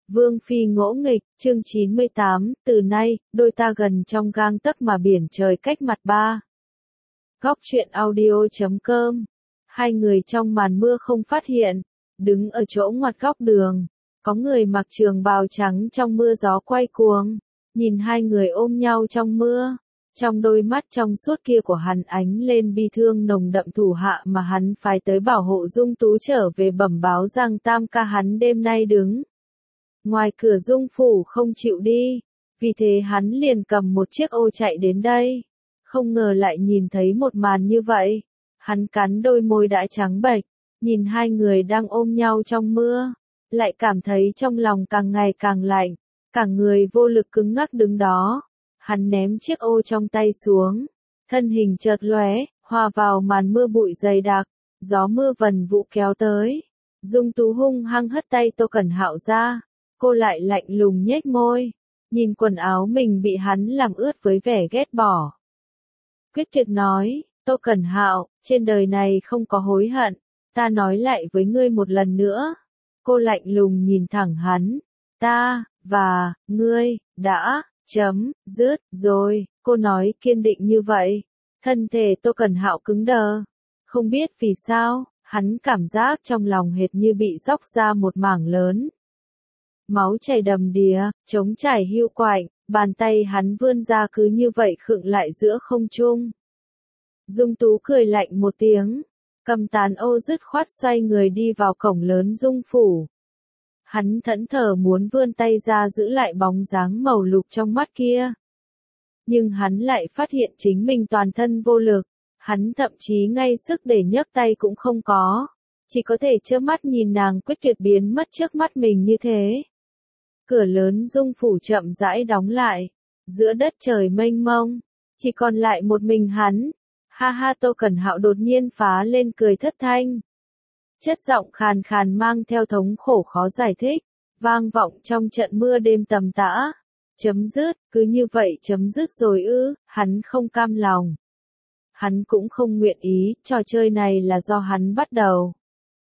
Vương phi ngỗ nghịch, chương 98, từ nay, đôi ta gần trong gang tấc mà biển trời cách mặt ba. Góc truyện audio.com. Hai người trong màn mưa không phát hiện, đứng ở chỗ ngoặt góc đường, có người mặc trường bào trắng trong mưa gió quay cuồng, nhìn hai người ôm nhau trong mưa. Trong đôi mắt trong suốt kia của hắn ánh lên bi thương nồng đậm thủ hạ mà hắn phái tới bảo hộ Dung Tú trở về bẩm báo rằng tam ca hắn đêm nay đứng ngoài cửa Dung phủ không chịu đi, vì thế hắn liền cầm một chiếc ô chạy đến đây. Không ngờ lại nhìn thấy một màn như vậy, hắn cắn đôi môi đã trắng bệch, nhìn hai người đang ôm nhau trong mưa, lại cảm thấy trong lòng càng ngày càng lạnh, cả người vô lực cứng ngắc đứng đó. Hắn ném chiếc ô trong tay xuống, thân hình chợt lóe, hòa vào màn mưa bụi dày đặc, gió mưa vần vụ kéo tới. Dung Tú hung hăng hất tay Tô Cẩn Hạo ra, cô lại lạnh lùng nhếch môi, nhìn quần áo mình bị hắn làm ướt với vẻ ghét bỏ. Quyết tuyệt nói, Tô Cẩn Hạo, trên đời này không có hối hận, ta nói lại với ngươi một lần nữa. Cô lạnh lùng nhìn thẳng hắn, ta, và, ngươi, đã, dứt, rồi, cô nói kiên định như vậy. Thân thể Tô Cẩn Hạo cứng đờ. Không biết vì sao, hắn cảm giác trong lòng hệt như bị róc ra một mảng lớn. Máu chảy đầm đìa, trống trải hiu quạnh, bàn tay hắn vươn ra cứ như vậy khựng lại giữa không trung. Dung Tú cười lạnh một tiếng, cầm tàn ô dứt khoát xoay người đi vào cổng lớn Dung phủ. Hắn thẫn thờ muốn vươn tay ra giữ lại bóng dáng màu lục trong mắt kia. Nhưng hắn lại phát hiện chính mình toàn thân vô lực, hắn thậm chí ngay sức để nhấc tay cũng không có, chỉ có thể trơ mắt nhìn nàng quyết tuyệt biến mất trước mắt mình như thế. Cửa lớn Dung phủ chậm rãi đóng lại, giữa đất trời mênh mông, chỉ còn lại một mình hắn. Ha ha, Tô Cẩn Hạo đột nhiên phá lên cười thất thanh. Chất giọng khàn khàn mang theo thống khổ khó giải thích, vang vọng trong trận mưa đêm tầm tã. Chấm dứt, cứ như vậy chấm dứt rồi ư? Hắn không cam lòng. Hắn cũng không nguyện ý, trò chơi này là do hắn bắt đầu.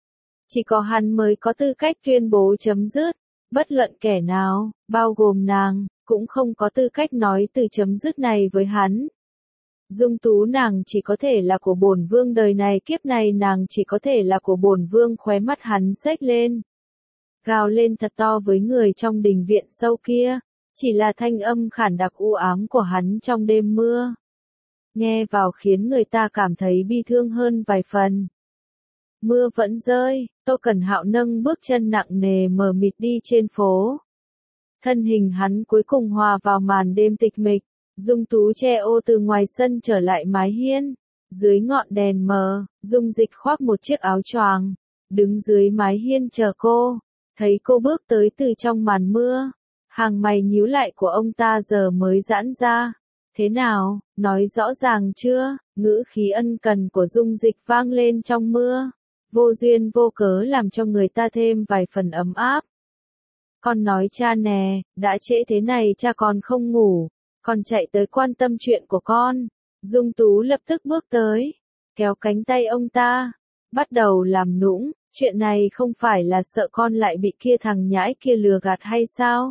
Chỉ có hắn mới có tư cách tuyên bố chấm dứt, bất luận kẻ nào, bao gồm nàng, cũng không có tư cách nói từ chấm dứt này với hắn. Dung Tú nàng chỉ có thể là của bổn vương đời này kiếp này, nàng chỉ có thể là của bổn vương. Khóe mắt hắn xếch lên, gào lên thật to với người trong đình viện sâu kia, chỉ là thanh âm khản đặc u ám của hắn trong đêm mưa. Nghe vào khiến người ta cảm thấy bi thương hơn vài phần. Mưa vẫn rơi, Tô Cẩn Hạo nâng bước chân nặng nề mờ mịt đi trên phố. Thân hình hắn cuối cùng hòa vào màn đêm tịch mịch. Dung Tú che ô từ ngoài sân trở lại mái hiên. Dưới ngọn đèn mờ, Dung Dịch khoác một chiếc áo choàng, đứng dưới mái hiên chờ cô. Thấy cô bước tới từ trong màn mưa, hàng mày nhíu lại của ông ta giờ mới giãn ra. Thế nào, nói rõ ràng chưa? Ngữ khí ân cần của Dung Dịch vang lên trong mưa, vô duyên vô cớ làm cho người ta thêm vài phần ấm áp. Con nói cha nè, đã trễ thế này cha còn không ngủ, còn chạy tới quan tâm chuyện của con. Dung Tú lập tức bước tới, kéo cánh tay ông ta, bắt đầu làm nũng. Chuyện này không phải là sợ con lại bị kia thằng nhãi kia lừa gạt hay sao?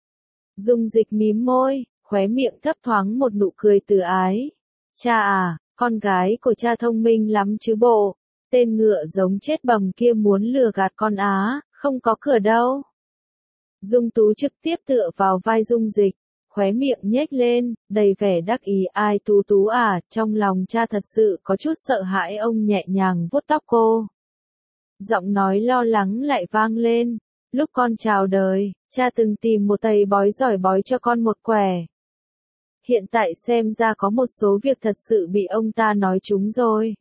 Dung Dịch mím môi, khóe miệng thấp thoáng một nụ cười từ ái. Cha à, con gái của cha thông minh lắm chứ bộ, tên ngựa giống chết bầm kia muốn lừa gạt con á, không có cửa đâu. Dung Tú trực tiếp tựa vào vai Dung Dịch, khóe miệng nhếch lên, đầy vẻ đắc ý. Ai Tú Tú à, trong lòng cha thật sự có chút sợ hãi. Ông nhẹ nhàng vuốt tóc cô. Giọng nói lo lắng lại vang lên, lúc con chào đời, cha từng tìm một thầy bói giỏi bói cho con một quẻ. Hiện tại xem ra có một số việc thật sự bị ông ta nói trúng rồi.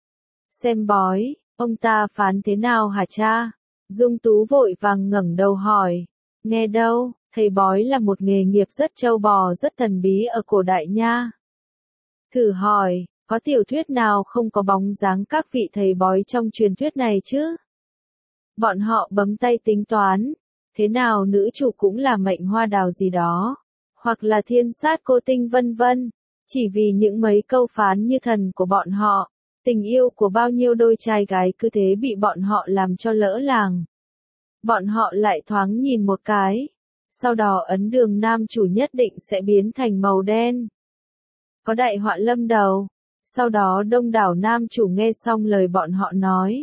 Xem bói, ông ta phán thế nào hả cha? Dung Tú vội vàng ngẩng đầu hỏi. Nghe đâu, thầy bói là một nghề nghiệp rất trâu bò rất thần bí ở cổ đại nha. Thử hỏi, có tiểu thuyết nào không có bóng dáng các vị thầy bói trong truyền thuyết này chứ? Bọn họ bấm tay tính toán, thế nào nữ chủ cũng là mệnh hoa đào gì đó, hoặc là thiên sát cô tinh vân vân, chỉ vì những mấy câu phán như thần của bọn họ, tình yêu của bao nhiêu đôi trai gái cứ thế bị bọn họ làm cho lỡ làng. Bọn họ lại thoáng nhìn một cái. Sau đó ấn đường nam chủ nhất định sẽ biến thành màu đen. Có đại họa lâm đầu. Sau đó đông đảo nam chủ nghe xong lời bọn họ nói.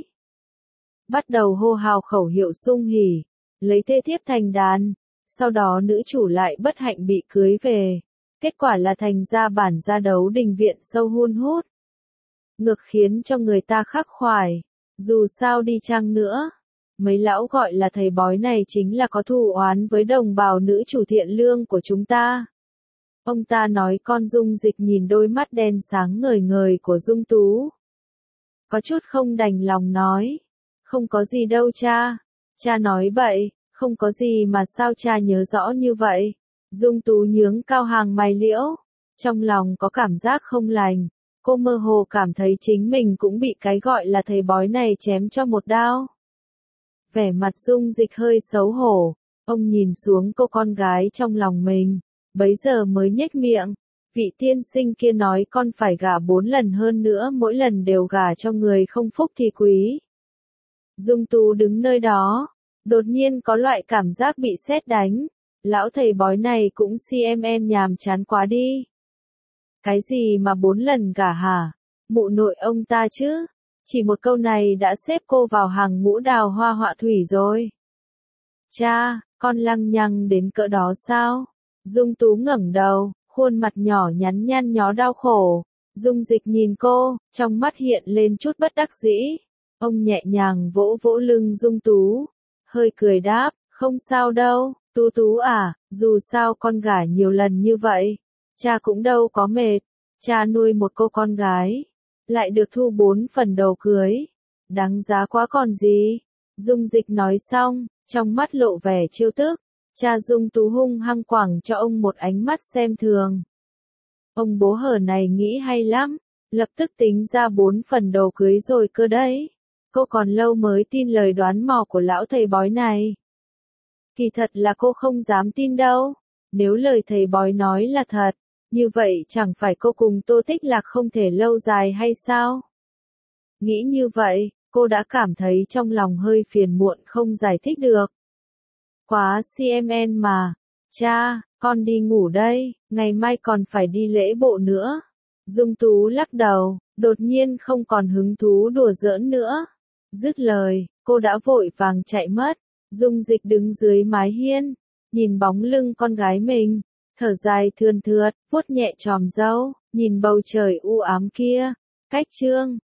Bắt đầu hô hào khẩu hiệu sung hỉ, lấy thê thiếp thành đàn. Sau đó nữ chủ lại bất hạnh bị cưới về. Kết quả là thành ra bản ra đấu đình viện sâu hun hút. Ngược khiến cho người ta khắc khoải. Dù sao đi chăng nữa. Mấy lão gọi là thầy bói này chính là có thù oán với đồng bào nữ chủ thiện lương của chúng ta. Ông ta nói con Dung Dịch nhìn đôi mắt đen sáng ngời ngời của Dung Tú. Có chút không đành lòng nói. Không có gì đâu cha. Cha nói bậy, không có gì mà sao cha nhớ rõ như vậy. Dung Tú nhướng cao hàng mày liễu. Trong lòng có cảm giác không lành. Cô mơ hồ cảm thấy chính mình cũng bị cái gọi là thầy bói này chém cho một đao. Vẻ mặt Dung Dịch hơi xấu hổ. Ông nhìn xuống cô con gái trong lòng mình. Bấy giờ mới nhếch miệng. Vị tiên sinh kia nói con phải gả 4 lần hơn nữa, mỗi lần đều gả cho người không phúc thì quý. Dung Tú đứng nơi đó. Đột nhiên có loại cảm giác bị sét đánh. Lão thầy bói này cũng CMN nhàm chán quá đi. Cái gì mà 4 lần gả hả? Mụ nội ông ta chứ? Chỉ một câu này đã xếp cô vào hàng ngũ đào hoa họa thủy rồi. Cha, con lăng nhăng đến cỡ đó sao? Dung Tú ngẩng đầu, khuôn mặt nhỏ nhắn nhăn nhó đau khổ. Dung Dịch nhìn cô, trong mắt hiện lên chút bất đắc dĩ. Ông nhẹ nhàng vỗ vỗ lưng Dung Tú, hơi cười đáp, không sao đâu, Tú Tú à, dù sao con gả nhiều lần như vậy, cha cũng đâu có mệt, cha nuôi một cô con gái, lại được thu 4 phần đầu cưới, đáng giá quá còn gì. Dung Dịch nói xong, trong mắt lộ vẻ trêu tức, cha Dung Tú hung hăng quẳng cho ông một ánh mắt xem thường. Ông bố hở này nghĩ hay lắm, lập tức tính ra 4 phần đầu cưới rồi cơ đấy. Cô còn lâu mới tin lời đoán mò của lão thầy bói này. Kỳ thật là cô không dám tin đâu. Nếu lời thầy bói nói là thật, như vậy chẳng phải cô cùng Tô Tích Lạc không thể lâu dài hay sao? Nghĩ như vậy, cô đã cảm thấy trong lòng hơi phiền muộn không giải thích được. Quá CMN mà. Cha, con đi ngủ đây, ngày mai còn phải đi lễ bộ nữa. Dung Tú lắc đầu, đột nhiên không còn hứng thú đùa giỡn nữa. Dứt lời, cô đã vội vàng chạy mất. Dung Dịch đứng dưới mái hiên, nhìn bóng lưng con gái mình, thở dài thườn thượt, vuốt nhẹ chòm râu, nhìn bầu trời u ám kia. Cách chương